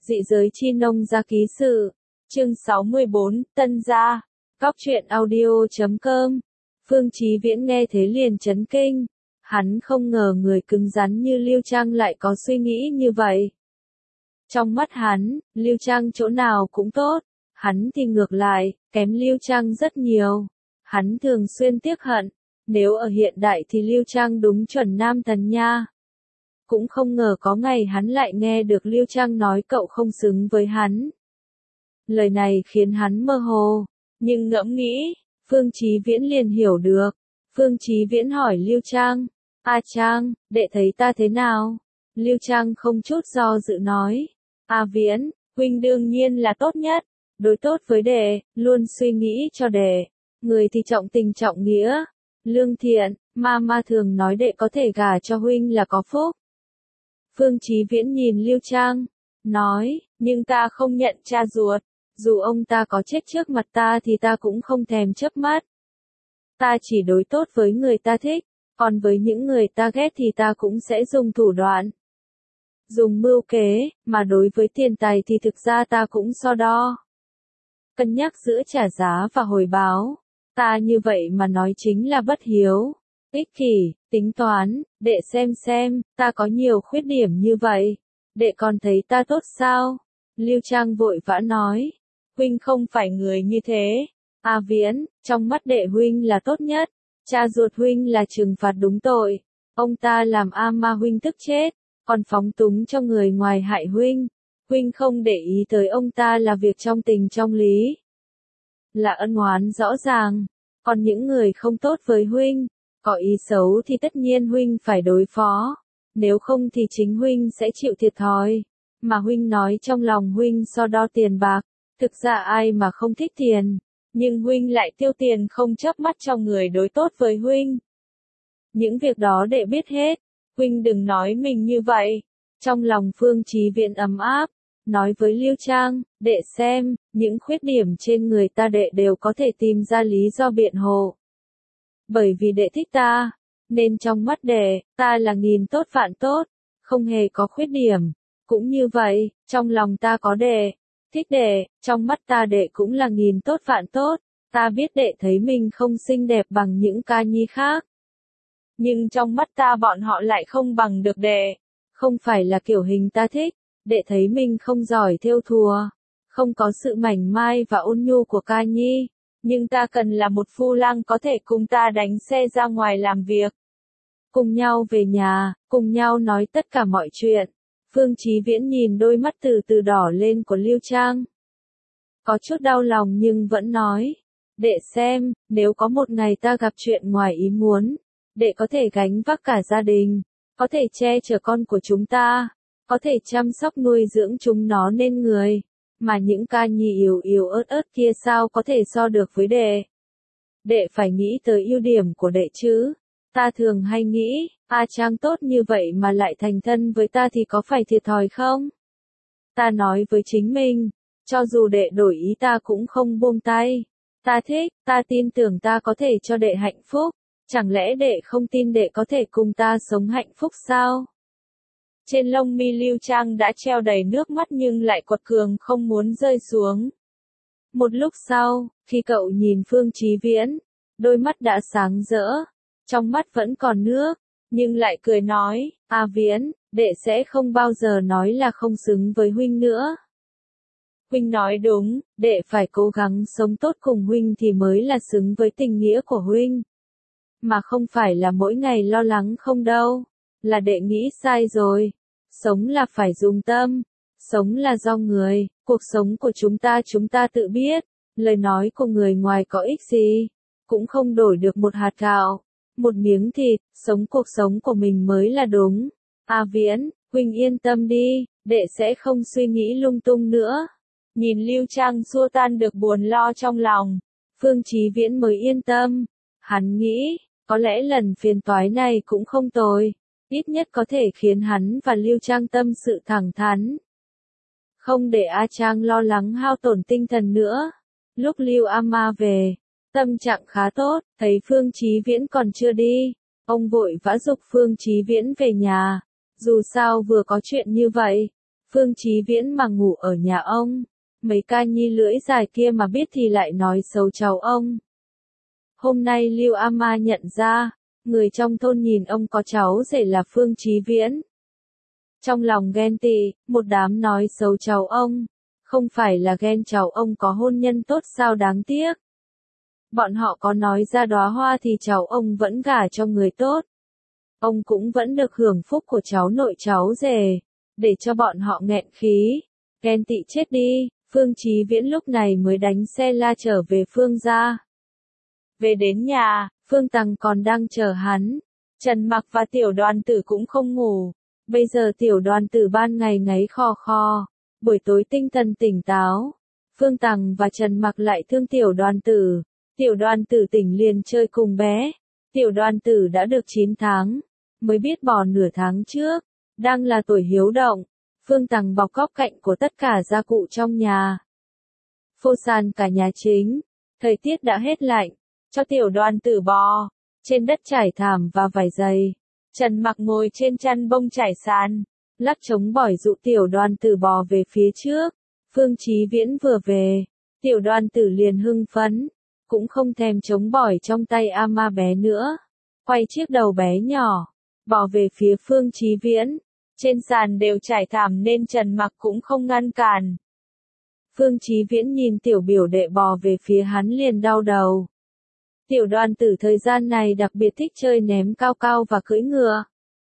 Dị giới chi nông gia ký sự. Chương 64, Tân gia. Góc truyện audio.com. Phương Chí Viễn nghe thế liền chấn kinh. Hắn không ngờ người cứng rắn như Lưu Trang lại có suy nghĩ như vậy. Trong mắt hắn, Lưu Trang chỗ nào cũng tốt. Hắn thì ngược lại, kém Lưu Trang rất nhiều. Hắn thường xuyên tiếc hận. Nếu ở hiện đại thì Lưu Trang đúng chuẩn nam thần nha. Cũng không ngờ có ngày hắn lại nghe được Lưu Trang nói cậu không xứng với hắn. Lời này khiến hắn mơ hồ, nhưng ngẫm nghĩ, Phương Chí Viễn liền hiểu được. Phương Chí Viễn hỏi Lưu Trang, "A Trang, đệ thấy ta thế nào?" Lưu Trang không chút do dự nói, "A Viễn, huynh đương nhiên là tốt nhất, đối tốt với đệ, luôn suy nghĩ cho đệ, người thì trọng tình trọng nghĩa, lương thiện, ma thường nói đệ có thể gả cho huynh là có phúc." Phương Chí Viễn nhìn Lưu Trang, nói, "Nhưng ta không nhận cha ruột, dù ông ta có chết trước mặt ta thì ta cũng không thèm chớp mắt. Ta chỉ đối tốt với người ta thích, còn với những người ta ghét thì ta cũng sẽ dùng thủ đoạn, dùng mưu kế, mà đối với tiền tài thì thực ra ta cũng so đo, cân nhắc giữa trả giá và hồi báo. Ta như vậy mà nói chính là bất hiếu, ích kỷ, tính toán, đệ xem, ta có nhiều khuyết điểm như vậy, đệ còn thấy ta tốt sao?" Lưu Trang vội vã nói, "Huynh không phải người như thế. A Viễn, trong mắt đệ huynh là tốt nhất, cha ruột huynh là trừng phạt đúng tội, ông ta làm A Ma huynh tức chết, còn phóng túng cho người ngoài hại huynh, huynh không để ý tới ông ta là việc trong tình trong lý, là ân oán rõ ràng, còn những người không tốt với huynh, có ý xấu thì tất nhiên huynh phải đối phó, nếu không thì chính huynh sẽ chịu thiệt thòi, mà huynh nói trong lòng huynh so đo tiền bạc, thực ra ai mà không thích tiền, nhưng huynh lại tiêu tiền không chớp mắt cho người đối tốt với huynh. Những việc đó đệ biết hết, huynh đừng nói mình như vậy." Trong lòng Phương Chí Viễn ấm áp, nói với Lưu Trang, "Đệ xem, những khuyết điểm trên người ta đệ đều có thể tìm ra lý do biện hộ. Bởi vì đệ thích ta, nên trong mắt đệ, ta là nghìn tốt vạn tốt, không hề có khuyết điểm. Cũng như vậy, trong lòng ta có đệ, thích đệ, trong mắt ta đệ cũng là nghìn tốt vạn tốt. Ta biết đệ thấy mình không xinh đẹp bằng những ca nhi khác, nhưng trong mắt ta bọn họ lại không bằng được đệ. Không phải là kiểu hình ta thích, đệ thấy mình không giỏi thêu thùa, không có sự mảnh mai và ôn nhu của ca nhi, nhưng ta cần là một phu lang có thể cùng ta đánh xe ra ngoài làm việc, cùng nhau về nhà, cùng nhau nói tất cả mọi chuyện." Phương Chí Viễn nhìn đôi mắt từ từ đỏ lên của Lưu Trang, có chút đau lòng nhưng vẫn nói, "Đệ xem, nếu có một ngày ta gặp chuyện ngoài ý muốn, đệ có thể gánh vác cả gia đình, có thể che chở con của chúng ta, có thể chăm sóc nuôi dưỡng chúng nó nên người, mà những ca nhi yếu ớt kia sao có thể so được với đệ. Đệ phải nghĩ tới ưu điểm của đệ chứ. Ta thường hay nghĩ, A Trang tốt như vậy mà lại thành thân với ta thì có phải thiệt thòi không? Ta nói với chính mình, cho dù đệ đổi ý ta cũng không buông tay. Ta thích, ta tin tưởng ta có thể cho đệ hạnh phúc, chẳng lẽ đệ không tin đệ có thể cùng ta sống hạnh phúc sao?" Trên lông mi Lưu Trang đã treo đầy nước mắt nhưng lại quật cường không muốn rơi xuống. Một lúc sau, khi cậu nhìn Phương Chí Viễn, đôi mắt đã sáng rỡ, trong mắt vẫn còn nước, nhưng lại cười nói, "A Viễn, đệ sẽ không bao giờ nói là không xứng với huynh nữa. Huynh nói đúng, đệ phải cố gắng sống tốt cùng huynh thì mới là xứng với tình nghĩa của huynh. Mà không phải là mỗi ngày lo lắng không đâu, là đệ nghĩ sai rồi. Sống là phải dùng tâm, sống là do người, cuộc sống của chúng ta tự biết, lời nói của người ngoài có ích gì, cũng không đổi được một hạt gạo, một miếng thịt, sống cuộc sống của mình mới là đúng. A Viễn, huynh yên tâm đi, đệ sẽ không suy nghĩ lung tung nữa." Nhìn Lưu Trang xua tan được buồn lo trong lòng, Phương Chí Viễn mới yên tâm. Hắn nghĩ, có lẽ lần phiền toái này cũng không tồi, ít nhất có thể khiến hắn và Lưu Trang tâm sự thẳng thắn, không để A Trang lo lắng hao tổn tinh thần nữa. Lúc Lưu A Ma về, tâm trạng khá tốt, thấy Phương Chí Viễn còn chưa đi, ông vội vã giục Phương Chí Viễn về nhà. Dù sao vừa có chuyện như vậy, Phương Chí Viễn mà ngủ ở nhà ông, mấy ca nhi lưỡi dài kia mà biết thì lại nói xấu cháu ông. Hôm nay Lưu A Ma nhận ra, người trong thôn nhìn ông có cháu rể là Phương Chí Viễn. Trong lòng ghen tị, một đám nói xấu cháu ông, không phải là ghen cháu ông có hôn nhân tốt sao đáng tiếc. Bọn họ có nói ra đóa hoa thì cháu ông vẫn gả cho người tốt. Ông cũng vẫn được hưởng phúc của cháu nội cháu rể, để cho bọn họ nghẹn khí, ghen tị chết đi. Phương Chí Viễn lúc này mới đánh xe la trở về Phương gia. Về đến nhà, Phương Tằng còn đang chờ hắn. Trần Mặc và Tiểu Đoàn Tử cũng không ngủ. Bây giờ Tiểu Đoàn Tử ban ngày ngáy khò khò, buổi tối tinh thần tỉnh táo. Phương Tằng và Trần Mặc lại thương Tiểu Đoàn Tử. Tiểu Đoàn Tử tỉnh liền chơi cùng bé. Tiểu Đoàn Tử đã được 9 tháng, mới biết bò nửa tháng trước, đang là tuổi hiếu động. Phương Tằng bọc góc cạnh của tất cả gia cụ trong nhà. Phô sàn cả nhà chính. Thời tiết đã hết lạnh, cho Tiểu Đoàn Tử bò trên đất trải thảm và vải dày. Trần Mặc ngồi trên chăn bông trải sàn, lắc chống bỏi dụ Tiểu Đoàn Tử bò về phía trước. Phương Chí Viễn vừa về, Tiểu Đoàn Tử liền hưng phấn, cũng không thèm chống bỏi trong tay A Ma bé nữa, quay chiếc đầu bé nhỏ, bò về phía Phương Chí Viễn. Trên sàn đều trải thảm nên Trần Mặc cũng không ngăn cản. Phương Chí Viễn nhìn tiểu biểu đệ bò về phía hắn liền đau đầu. Tiểu Đoàn Tử thời gian này đặc biệt thích chơi ném cao cao và cưỡi ngựa.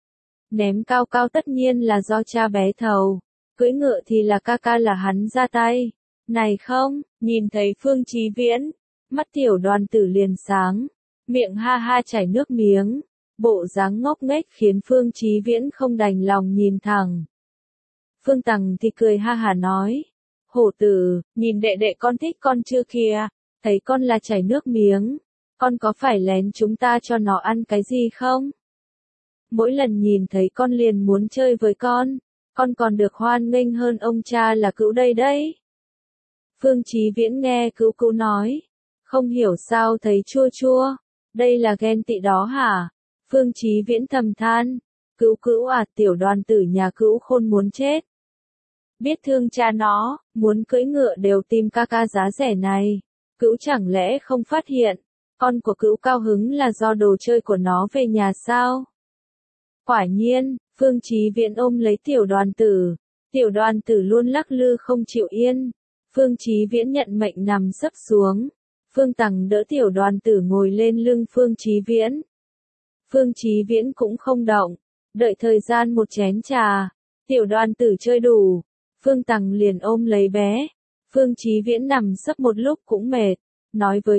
Ném cao cao tất nhiên là do cha bé thầu, cưỡi ngựa thì là ca ca là hắn ra tay. Này không, nhìn thấy Phương Chí Viễn, mắt Tiểu Đoàn Tử liền sáng, miệng ha ha chảy nước miếng. Bộ dáng ngốc nghếch khiến Phương Chí Viễn không đành lòng nhìn thẳng. Phương Tằng thì cười ha hả nói, hổ tử, nhìn đệ đệ con thích con chưa kìa, thấy con là chảy nước miếng, con có phải lén chúng ta cho nó ăn cái gì không? Mỗi lần nhìn thấy con liền muốn chơi với con còn được hoan nghênh hơn ông cha là Cữu đây đấy. Phương Chí Viễn nghe Cữu nói, không hiểu sao thấy chua chua, đây là ghen tị đó hả? Phương Chí Viễn thầm than, Cữu à, Tiểu Đoàn Tử nhà Cữu khôn muốn chết. Biết thương cha nó, muốn cưỡi ngựa đều tìm ca ca giá rẻ này. Cữu chẳng lẽ không phát hiện, con của Cữu cao hứng là do đồ chơi của nó về nhà sao? Quả nhiên, Phương Chí Viễn ôm lấy Tiểu Đoàn Tử. Tiểu Đoàn Tử luôn lắc lư không chịu yên. Phương Chí Viễn nhận mệnh nằm sấp xuống. Phương Tằng đỡ Tiểu Đoàn Tử ngồi lên lưng Phương Chí Viễn. Phương Chí Viễn cũng không động, đợi thời gian một chén trà, Tiểu Đoàn Tử chơi đủ, Phương Tằng liền ôm lấy bé. Phương Chí Viễn nằm sấp một lúc cũng mệt, nói với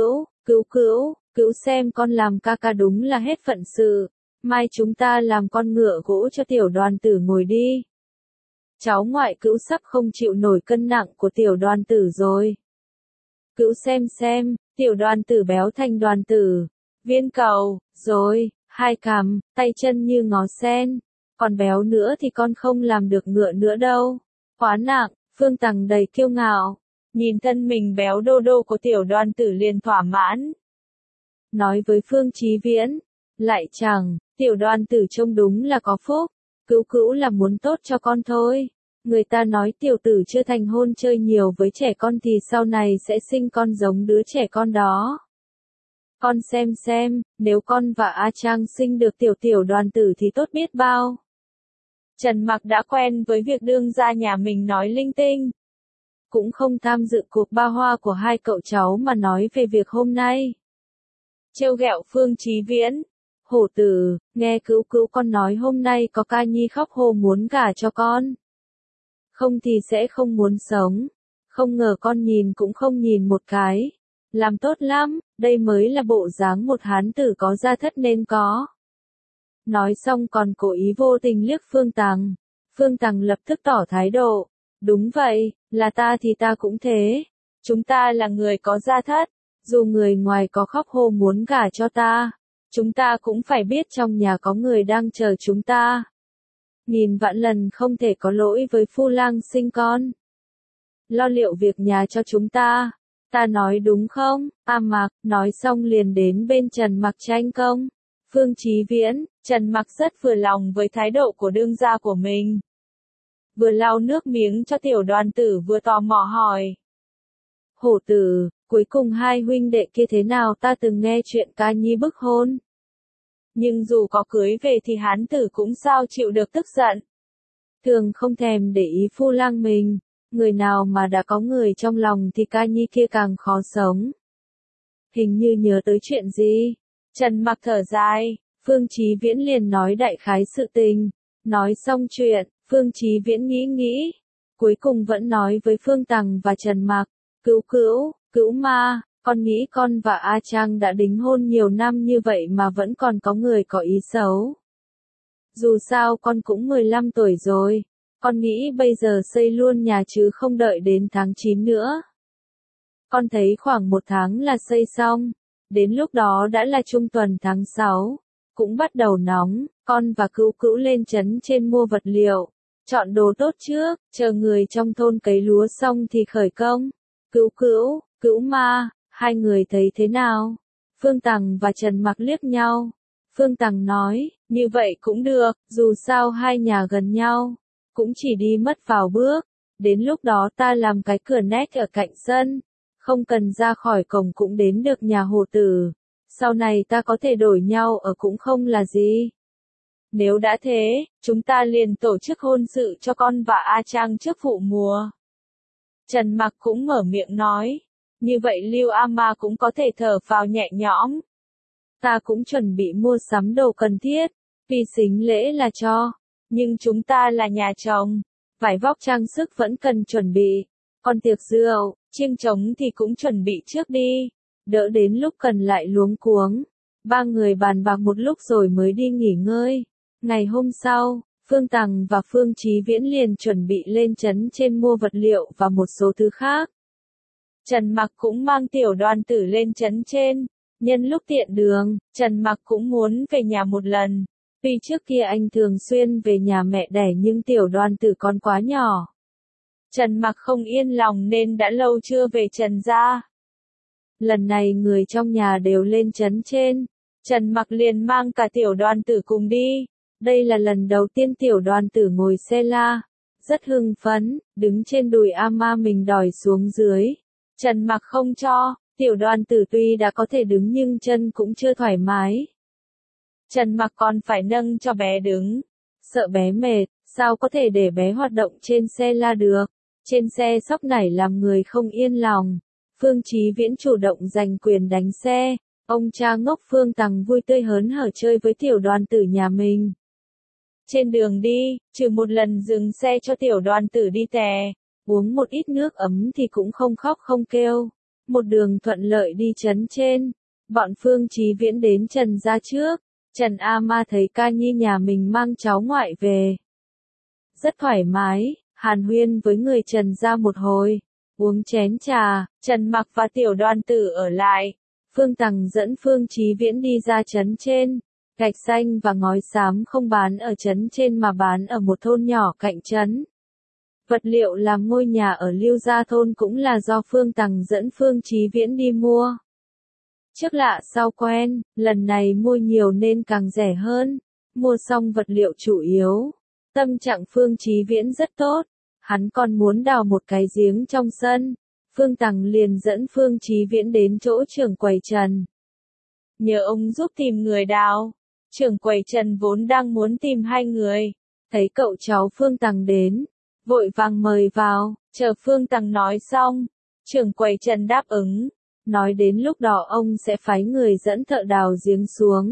Cữu xem con làm ca ca đúng là hết phận sự, mai chúng ta làm con ngựa gỗ cho Tiểu Đoàn Tử ngồi đi. Cháu ngoại Cữu sắp không chịu nổi cân nặng của Tiểu Đoàn Tử rồi. Cữu xem, Tiểu Đoàn Tử béo thành đoàn tử, viên cầu, rồi, hai cằm, tay chân như ngó sen. Còn béo nữa thì con không làm được ngựa nữa đâu. Quá nặng, Phương Tằng đầy kiêu ngạo. Nhìn thân mình béo đô đô của Tiểu Đoàn Tử liền thỏa mãn. Nói với Phương Chí Viễn, lại chẳng, Tiểu Đoàn Tử trông đúng là có phúc. Cữu là muốn tốt cho con thôi. Người ta nói tiểu tử chưa thành hôn chơi nhiều với trẻ con thì sau này sẽ sinh con giống đứa trẻ con đó. Con xem, nếu con và A Trang sinh được Tiểu Đoàn Tử thì tốt biết bao. Trần Mặc đã quen với việc đương gia nhà mình nói linh tinh. Cũng không tham dự cuộc ba hoa của hai cậu cháu mà nói về việc hôm nay. Trêu ghẹo Phương Chí Viễn. Hổ tử, nghe Cữu con nói hôm nay có ca nhi khóc hô muốn gả cho con. Không thì sẽ không muốn sống. Không ngờ con nhìn cũng không nhìn một cái. Làm tốt lắm, đây mới là bộ dáng một hán tử có gia thất nên có. Nói xong còn cố ý vô tình liếc Phương Tằng. Phương Tằng lập tức tỏ thái độ. Đúng vậy, là ta thì ta cũng thế. Chúng ta là người có gia thất. Dù người ngoài có khóc hô muốn gả cho ta, chúng ta cũng phải biết trong nhà có người đang chờ chúng ta. Nghìn vạn lần không thể có lỗi với Phu Lang sinh con. Lo liệu việc nhà cho chúng ta. Ta nói đúng không? A Mặc, nói xong liền đến bên Trần Mặc tranh công. Phương Chí Viễn, Trần Mặc rất vừa lòng với thái độ của đương gia của mình. vừa lau nước miếng cho Tiểu Đoàn Tử vừa tò mò hỏi. Hổ tử, cuối cùng hai huynh đệ kia thế nào, ta từng nghe chuyện ca nhi bức hôn. Nhưng dù có cưới về thì hán tử cũng sao chịu được tức giận. Thường không thèm để ý phu lang mình, người nào mà đã có người trong lòng thì ca nhi kia càng khó sống. Hình như nhớ tới chuyện gì? Trần Mặc thở dài, Phương Chí Viễn liền nói đại khái sự tình. Nói xong chuyện, Phương Chí Viễn nghĩ nghĩ, cuối cùng vẫn nói với Phương Tằng và Trần Mặc, Cữu ma, con nghĩ con và A Trang đã đính hôn nhiều năm như vậy mà vẫn còn có người có ý xấu. Dù sao con cũng 15 tuổi rồi, con nghĩ bây giờ xây luôn nhà chứ không đợi đến tháng 9 nữa. Con thấy khoảng 1 tháng là xây xong, đến lúc đó đã là trung tuần tháng 6, cũng bắt đầu nóng, con và Cữu lên trấn trên mua vật liệu, chọn đồ tốt trước, chờ người trong thôn cấy lúa xong thì khởi công. Cữu ma, hai người thấy thế nào? Phương Tằng và Trần Mặc liếc nhau. Phương Tằng nói, như vậy cũng được, dù sao hai nhà gần nhau, cũng chỉ đi mất vào bước. Đến lúc đó ta làm cái cửa nét ở cạnh sân, không cần ra khỏi cổng cũng đến được nhà Hồ tử. Sau này ta có thể đổi nhau ở cũng không là gì. Nếu đã thế, chúng ta liền tổ chức hôn sự cho con và A Trang trước vụ mùa. Trần Mặc cũng mở miệng nói, như vậy Lưu A Ma cũng có thể thở phào nhẹ nhõm. Ta cũng chuẩn bị mua sắm đồ cần thiết, vì sính lễ là cho, nhưng chúng ta là nhà chồng, vải vóc trang sức vẫn cần chuẩn bị, còn tiệc rượu, chiêng trống thì cũng chuẩn bị trước đi, đỡ đến lúc cần lại luống cuống. Ba người bàn bạc một lúc rồi mới đi nghỉ ngơi. Ngày hôm sau, Phương Tằng và Phương Chí Viễn liền chuẩn bị lên trấn trên mua vật liệu và một số thứ khác. Trần Mặc cũng mang Tiểu Đoàn Tử lên trấn trên. Nhân lúc tiện đường, Trần Mặc cũng muốn về nhà một lần. Vì trước kia anh thường xuyên về nhà mẹ đẻ nhưng Tiểu Đoàn Tử còn quá nhỏ. Trần Mặc không yên lòng nên đã lâu chưa về Trần gia. Lần này người trong nhà đều lên trấn trên. Trần Mặc liền mang cả Tiểu Đoàn Tử cùng đi. Đây là lần đầu tiên Tiểu Đoàn Tử ngồi xe la. Rất hưng phấn, đứng trên đùi A Ma mình đòi xuống dưới. Trần Mặc không cho. Tiểu Đoàn Tử tuy đã có thể đứng nhưng chân cũng chưa thoải mái. Trần Mặc còn phải nâng cho bé đứng. Sợ bé mệt, sao có thể để bé hoạt động trên xe la được. Trên xe sóc nảy làm người không yên lòng. Phương Chí Viễn chủ động giành quyền đánh xe. Ông cha ngốc Phương Tằng vui tươi hớn hở chơi với Tiểu Đoàn Tử nhà mình. Trên đường đi, trừ một lần dừng xe cho Tiểu Đoàn Tử đi tè, uống một ít nước ấm thì cũng không khóc không kêu. Một đường thuận lợi đi trấn trên, bọn Phương Chí Viễn đến Trần gia trước. Trần A Ma thấy ca nhi nhà mình mang cháu ngoại về. Rất thoải mái, hàn huyên với người Trần gia một hồi, uống chén trà, Trần Mặc và Tiểu Đoàn Tử ở lại. Phương Tằng dẫn Phương Chí Viễn đi ra trấn trên. Gạch xanh và ngói xám không bán ở trấn trên mà bán ở một thôn nhỏ cạnh trấn. Vật liệu làm ngôi nhà ở Lưu Gia thôn cũng là do Phương Tằng dẫn Phương Chí Viễn đi mua. Trước lạ sau quen, lần này mua nhiều nên càng rẻ hơn. Mua xong vật liệu chủ yếu. Tâm trạng Phương Chí Viễn rất tốt. Hắn còn muốn đào một cái giếng trong sân. Phương Tằng liền dẫn Phương Chí Viễn đến chỗ trưởng quầy Trần. Nhờ ông giúp tìm người đào. Trưởng quầy Trần vốn đang muốn tìm hai người. Thấy cậu cháu Phương Tằng đến, vội vàng mời vào, chờ Phương Tằng nói xong. Trưởng quầy Trần đáp ứng, nói đến lúc đó ông sẽ phái người dẫn thợ đào giếng xuống.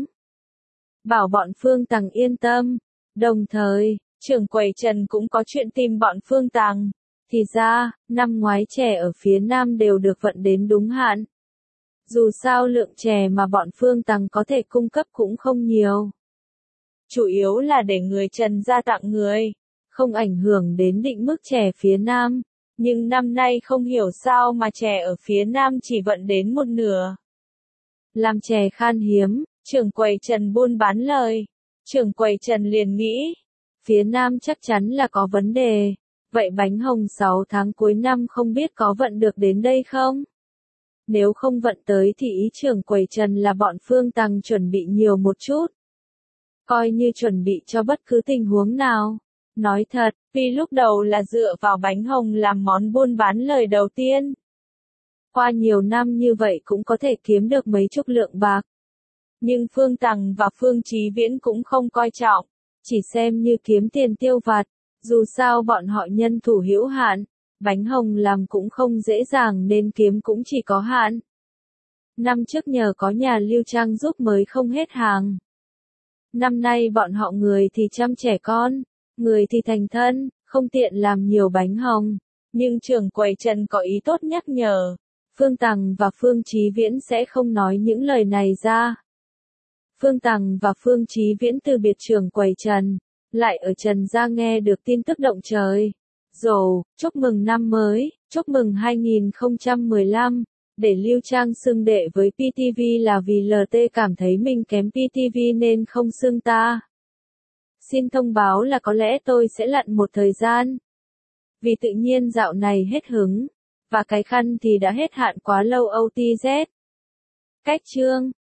Bảo bọn Phương Tằng yên tâm. Đồng thời, trưởng quầy Trần cũng có chuyện tìm bọn Phương Tằng. Thì ra, năm ngoái chè ở phía Nam đều được vận đến đúng hạn. Dù sao lượng chè mà bọn Phương Tằng có thể cung cấp cũng không nhiều. Chủ yếu là để người Trần gia tặng người, không ảnh hưởng đến định mức chè phía Nam. Nhưng năm nay không hiểu sao mà chè ở phía Nam chỉ vận đến một nửa. Làm chè khan hiếm, trưởng quầy Trần buôn bán lời. Trưởng quầy Trần liền nghĩ, phía Nam chắc chắn là có vấn đề. Vậy bánh hồng 6 tháng cuối năm không biết có vận được đến đây không? Nếu không vận tới thì ý trưởng quầy Trần là bọn Phương Tằng chuẩn bị nhiều một chút. Coi như chuẩn bị cho bất cứ tình huống nào. Nói thật, vì lúc đầu là dựa vào bánh hồng làm món buôn bán lời đầu tiên. Qua nhiều năm như vậy cũng có thể kiếm được mấy chục lượng bạc. Nhưng Phương Tằng và Phương Chí Viễn cũng không coi trọng, chỉ xem như kiếm tiền tiêu vặt. Dù sao bọn họ nhân thủ hữu hạn, bánh hồng làm cũng không dễ dàng nên kiếm cũng chỉ có hạn. Năm trước nhờ có nhà Lưu Trang giúp mới không hết hàng. Năm nay bọn họ người thì chăm trẻ con, người thì thành thân, không tiện làm nhiều bánh hồng. Nhưng trưởng quầy Trần có ý tốt nhắc nhở. Phương Tằng và Phương Chí Viễn sẽ không nói những lời này ra. Phương Tằng và Phương Chí Viễn từ biệt trưởng quầy Trần, lại ở Trần gia nghe được tin tức động trời. Dồ, chúc mừng năm mới, chúc mừng 2015. Để Lưu Trang xưng đệ với PTV là vì LT cảm thấy mình kém PTV nên không xưng ta. Xin thông báo là có lẽ tôi sẽ lặn một thời gian. Vì tự nhiên dạo này hết hứng, và cái khăn thì đã hết hạn quá lâu OTZ. Cách chương